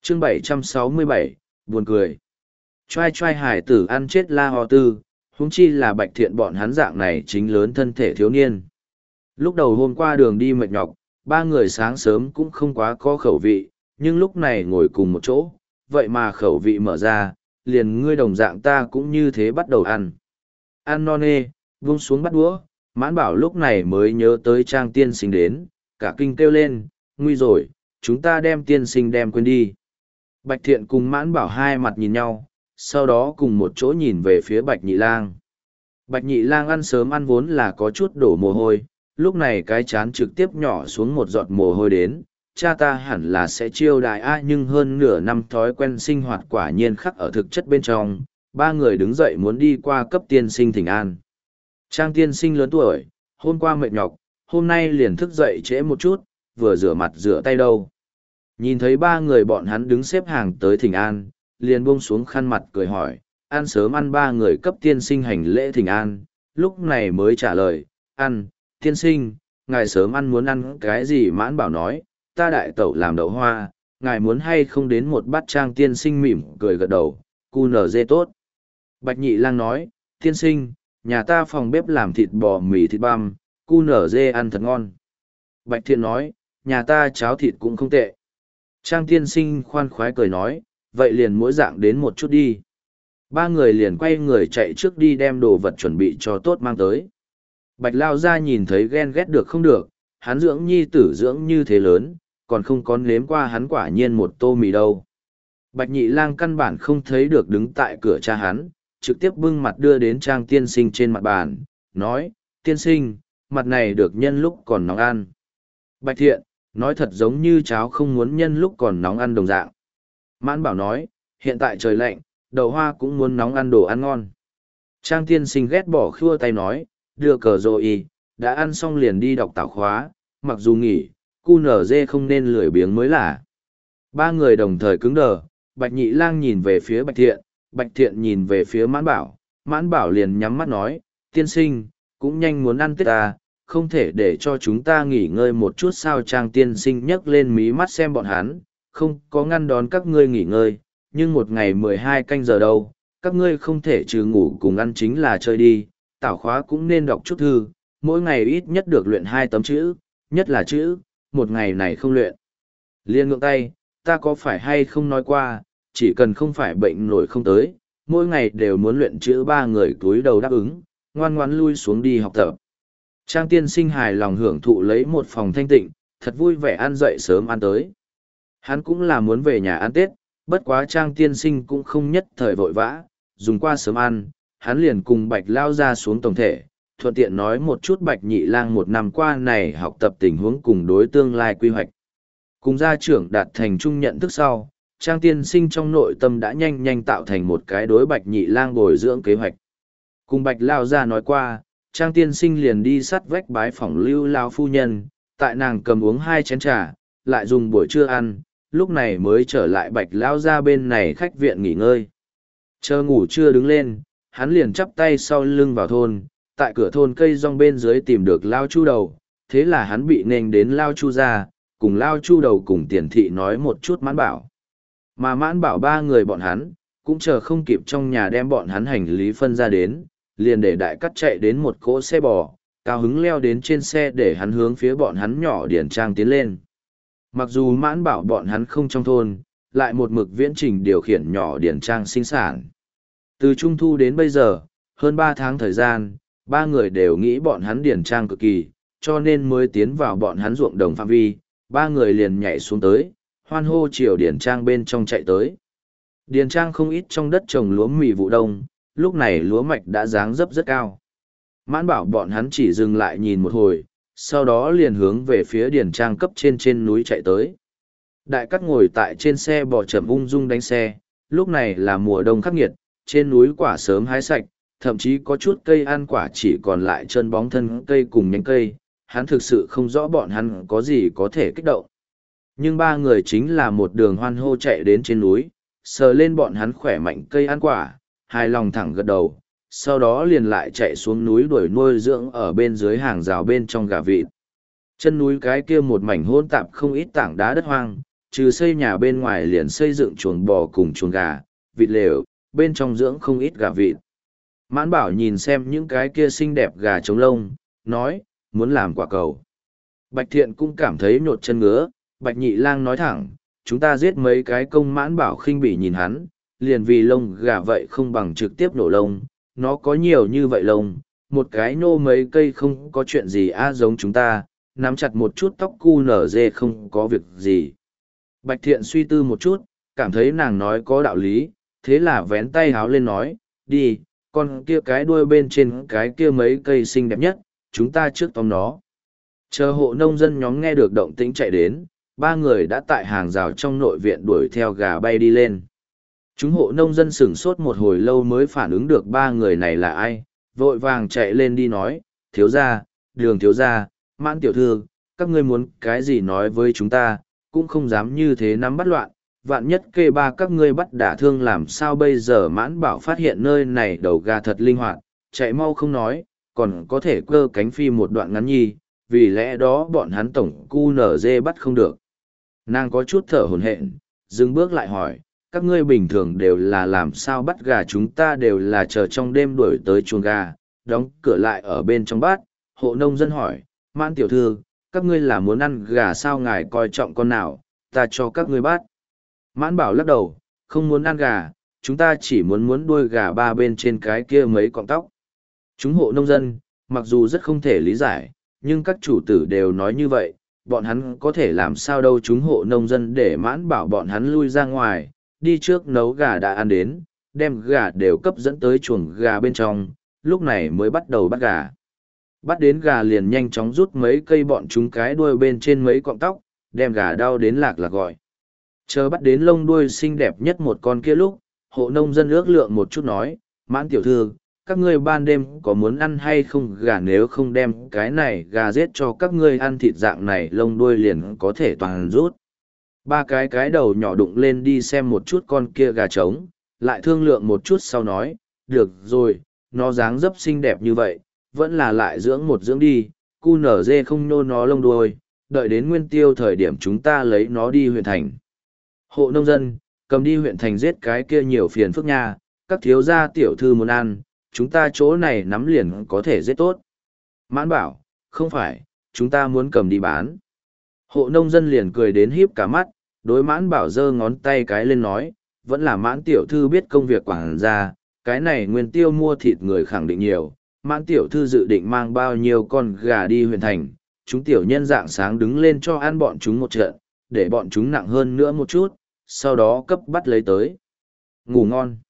chương 767, buồn cười. Trai trai hải tử ăn chết la ho tư, huống chi là Bạch Thiện bọn hắn dạng này chính lớn thân thể thiếu niên. Lúc đầu hôm qua đường đi mệt nhọc, ba người sáng sớm cũng không quá có khẩu vị, nhưng lúc này ngồi cùng một chỗ, vậy mà khẩu vị mở ra, liền ngươi đồng dạng ta cũng như thế bắt đầu ăn. Ăn non nê, vung xuống bắt đũa, Mãn Bảo lúc này mới nhớ tới Trang tiên sinh đến, cả kinh kêu lên, nguy rồi, chúng ta đem tiên sinh đem quên đi. Bạch Thiện cùng Mãn Bảo hai mặt nhìn nhau, sau đó cùng một chỗ nhìn về phía Bạch Nhị Lang. Bạch Nhị Lang ăn sớm ăn vốn là có chút đổ mồ hôi, lúc này cái chán trực tiếp nhỏ xuống một giọt mồ hôi đến, cha ta hẳn là sẽ chiêu đại a, nhưng hơn nửa năm thói quen sinh hoạt quả nhiên khắc ở thực chất bên trong, ba người đứng dậy muốn đi qua cấp tiên sinh thỉnh an. Trang tiên sinh lớn tuổi, hôm qua mệt nhọc, hôm nay liền thức dậy trễ một chút, vừa rửa mặt rửa tay đâu. Nhìn thấy ba người bọn hắn đứng xếp hàng tới thỉnh an, liền buông xuống khăn mặt cười hỏi, ăn sớm ăn ba người cấp tiên sinh hành lễ thỉnh an, lúc này mới trả lời, ăn, tiên sinh, ngài sớm ăn muốn ăn cái gì? Mãn Bảo nói, ta đại tẩu làm đậu hoa, ngài muốn hay không đến một bát? Trang tiên sinh mỉm cười gật đầu, cu nở dê tốt. Bạch Nhị Lang nói, tiên sinh, nhà ta phòng bếp làm thịt bò mì thịt băm, cu nở dê ăn thật ngon. Bạch Thiện nói, nhà ta cháo thịt cũng không tệ. Trang tiên sinh khoan khoái cười nói, vậy liền mỗi dạng đến một chút đi. Ba người liền quay người chạy trước đi đem đồ vật chuẩn bị cho tốt mang tới. Bạch Lao ra nhìn thấy ghen ghét được không được, hắn dưỡng nhi tử dưỡng như thế lớn, còn không có nếm qua hắn quả nhiên một tô mì đâu. Bạch Nhị Lang căn bản không thấy được đứng tại cửa cha hắn, trực tiếp bưng mặt đưa đến Trang tiên sinh trên mặt bàn, nói, tiên sinh, mặt này được nhân lúc còn nóng ăn. Bạch Thiện, nói thật giống như cháu không muốn nhân lúc còn nóng ăn đồng dạng. Mãn Bảo nói, hiện tại trời lạnh, đậu hoa cũng muốn nóng ăn đồ ăn ngon. Trang tiên sinh ghét bỏ khua tay nói, đưa cờ rồi đã ăn xong liền đi đọc tảo khóa, mặc dù nghỉ, cu nở dê không nên lười biếng mới là. Ba người đồng thời cứng đờ, Bạch Nhị Lang nhìn về phía Bạch Thiện nhìn về phía Mãn Bảo liền nhắm mắt nói, tiên sinh, cũng nhanh muốn ăn Tết ta, không thể để cho chúng ta nghỉ ngơi một chút sao? Trang tiên sinh nhấc lên mí mắt xem bọn hắn, không có ngăn đón các ngươi nghỉ ngơi, nhưng một ngày 12 canh giờ đâu, các ngươi không thể trừ ngủ cùng ăn chính là chơi đi, tảo khóa cũng nên đọc chút thư, mỗi ngày ít nhất được luyện 2 tấm chữ, nhất là chữ, một ngày này không luyện. Liên ngượng tay, ta có phải hay không nói qua, chỉ cần không phải bệnh nổi không tới, mỗi ngày đều muốn luyện chữ. Ba người cúi đầu đáp ứng, ngoan ngoãn lui xuống đi học tập. Trang tiên sinh hài lòng hưởng thụ lấy một phòng thanh tịnh, thật vui vẻ ăn dậy sớm ăn tới. Hắn cũng là muốn về nhà ăn Tết, bất quá Trang tiên sinh cũng không nhất thời vội vã, dùng qua sớm ăn, hắn liền cùng Bạch Lao ra xuống tổng thể, thuận tiện nói một chút Bạch Nhị Lang một năm qua này học tập tình huống cùng đối tương lai quy hoạch. Cùng gia trưởng đạt thành chung nhận thức sau, Trang tiên sinh trong nội tâm đã nhanh nhanh tạo thành một cái đối Bạch Nhị Lang bồi dưỡng kế hoạch. Cùng Bạch Lao ra nói qua, Trang tiên sinh liền đi sắt vách bái phỏng Lưu Lao phu nhân, tại nàng cầm uống 2 chén trà, lại dùng buổi trưa ăn, lúc này mới trở lại Bạch Lao ra bên này khách viện nghỉ ngơi. Chờ ngủ trưa đứng lên, hắn liền chắp tay sau lưng vào thôn, tại cửa thôn cây rong bên dưới tìm được Lao Chu Đầu, thế là hắn bị nên đến Lao Chu ra, cùng Lao Chu Đầu cùng Tiền Thị nói một chút Mãn Bảo. Mà Mãn Bảo ba người bọn hắn, cũng chờ không kịp trong nhà đem bọn hắn hành lý phân ra đến, liền để đại cắt chạy đến một cỗ xe bò, cao hứng leo đến trên xe để hắn hướng phía bọn hắn nhỏ Điển Trang tiến lên. Mặc dù Mãn Bảo bọn hắn không trong thôn, lại một mực viễn trình điều khiển nhỏ Điển Trang sinh sản. Từ Trung Thu đến bây giờ, hơn 3 tháng thời gian, ba người đều nghĩ bọn hắn Điển Trang cực kỳ, cho nên mới tiến vào bọn hắn ruộng đồng phạm vi, ba người liền nhảy xuống tới, hoan hô chiều Điển Trang bên trong chạy tới. Điển Trang không ít trong đất trồng lúa mì vụ đông, lúc này lúa mạch đã dáng dấp rất cao. Mãn Bảo bọn hắn chỉ dừng lại nhìn một hồi, sau đó liền hướng về phía Điển Trang cấp trên núi chạy tới. Đại cắt ngồi tại trên xe bò chậm ung dung đánh xe, lúc này là mùa đông khắc nghiệt, trên núi quả sớm hái sạch, thậm chí có chút cây ăn quả chỉ còn lại chân bóng thân cây cùng nhánh cây, hắn thực sự không rõ bọn hắn có gì có thể kích động. Nhưng ba người chính là một đường hoan hô chạy đến trên núi, sờ lên bọn hắn khỏe mạnh cây ăn quả, hài lòng thẳng gật đầu, sau đó liền lại chạy xuống núi đuổi nuôi dưỡng ở bên dưới hàng rào bên trong gà vịt. Chân núi cái kia một mảnh hỗn tạp không ít tảng đá đất hoang, trừ xây nhà bên ngoài liền xây dựng chuồng bò cùng chuồng gà, vịt lều, bên trong dưỡng không ít gà vịt. Mãn Bảo nhìn xem những cái kia xinh đẹp gà trống lông, nói, muốn làm quả cầu. Bạch Thiện cũng cảm thấy nhột chân ngứa, Bạch Nhị Lang nói thẳng, chúng ta giết mấy cái công. Mãn Bảo khinh bỉ nhìn hắn, liền vì lông gà vậy không bằng trực tiếp nổ lông, nó có nhiều như vậy lông, một cái nô mấy cây không có chuyện gì giống chúng ta, nắm chặt một chút tóc cu nở dê không có việc gì. Bạch Thiện suy tư một chút, cảm thấy nàng nói có đạo lý, thế là vén tay háo lên nói, đi, con kia cái đuôi bên trên cái kia mấy cây xinh đẹp nhất, chúng ta trước tóm nó. Chờ hộ nông dân nhóm nghe được động tĩnh chạy đến, ba người đã tại hàng rào trong nội viện đuổi theo gà bay đi lên. Chúng hộ nông dân sửng sốt một hồi lâu mới phản ứng được ba người này là ai, vội vàng chạy lên đi nói, thiếu gia, Đường thiếu gia, Mãn tiểu thư, các ngươi muốn cái gì nói với chúng ta, cũng không dám như thế nắm bắt loạn, vạn nhất kê ba các ngươi bắt đả thương làm sao bây giờ. Mãn Bảo phát hiện nơi này đầu gà thật linh hoạt, chạy mau không nói, còn có thể cơ cánh phi một đoạn ngắn nhi, vì lẽ đó bọn hắn tổng cu nở dê bắt không được. Nàng có chút thở hổn hển, dừng bước lại hỏi, các ngươi bình thường đều là làm sao bắt gà? Chúng ta đều là chờ trong đêm đuổi tới chuồng gà, đóng cửa lại ở bên trong bát. Hộ nông dân hỏi, Mãn tiểu thư, các ngươi là muốn ăn gà sao? Ngài coi trọng con nào, ta cho các ngươi bắt. Mãn Bảo lắc đầu, không muốn ăn gà, chúng ta chỉ muốn đuôi gà ba bên trên cái kia mấy cọng tóc. Chúng hộ nông dân, mặc dù rất không thể lý giải, nhưng các chủ tử đều nói như vậy, bọn hắn có thể làm sao đâu. Chúng hộ nông dân để Mãn Bảo bọn hắn lui ra ngoài, đi trước nấu gà đã ăn đến, đem gà đều cấp dẫn tới chuồng gà bên trong, lúc này mới bắt đầu bắt gà. Bắt đến gà liền nhanh chóng rút mấy cây bọn chúng cái đuôi bên trên mấy cọng tóc, đem gà đau đến lạc lạc gọi. Chờ bắt đến lông đuôi xinh đẹp nhất một con kia lúc, hộ nông dân ước lượng một chút nói, Mãn tiểu thư, các ngươi ban đêm có muốn ăn hay không gà? Nếu không đem cái này gà giết cho các ngươi ăn thịt dạng này lông đuôi liền có thể toàn rút. Ba cái đầu nhỏ đụng lên đi xem một chút con kia gà trống, lại thương lượng một chút sau nói, được rồi, nó dáng dấp xinh đẹp như vậy, vẫn là lại dưỡng một dưỡng đi, cu nở dê không nô nó lông đuôi, đợi đến nguyên tiêu thời điểm chúng ta lấy nó đi huyện thành. Hộ nông dân, cầm đi huyện thành giết cái kia nhiều phiền phức nha, các thiếu gia tiểu thư muốn ăn, chúng ta chỗ này nắm liền có thể giết tốt. Mãn Bảo, không phải, chúng ta muốn cầm đi bán. Hộ nông dân liền cười đến híp cả mắt, đối Mãn Bảo giơ ngón tay cái lên nói, vẫn là Mãn tiểu thư biết công việc quảng gia, cái này nguyên tiêu mua thịt người khẳng định nhiều. Mãn tiểu thư dự định mang bao nhiêu con gà đi huyện thành, chúng tiểu nhân dạng sáng đứng lên cho ăn bọn chúng một trận, để bọn chúng nặng hơn nữa một chút, sau đó cấp bắt lấy tới. Ngủ ngon.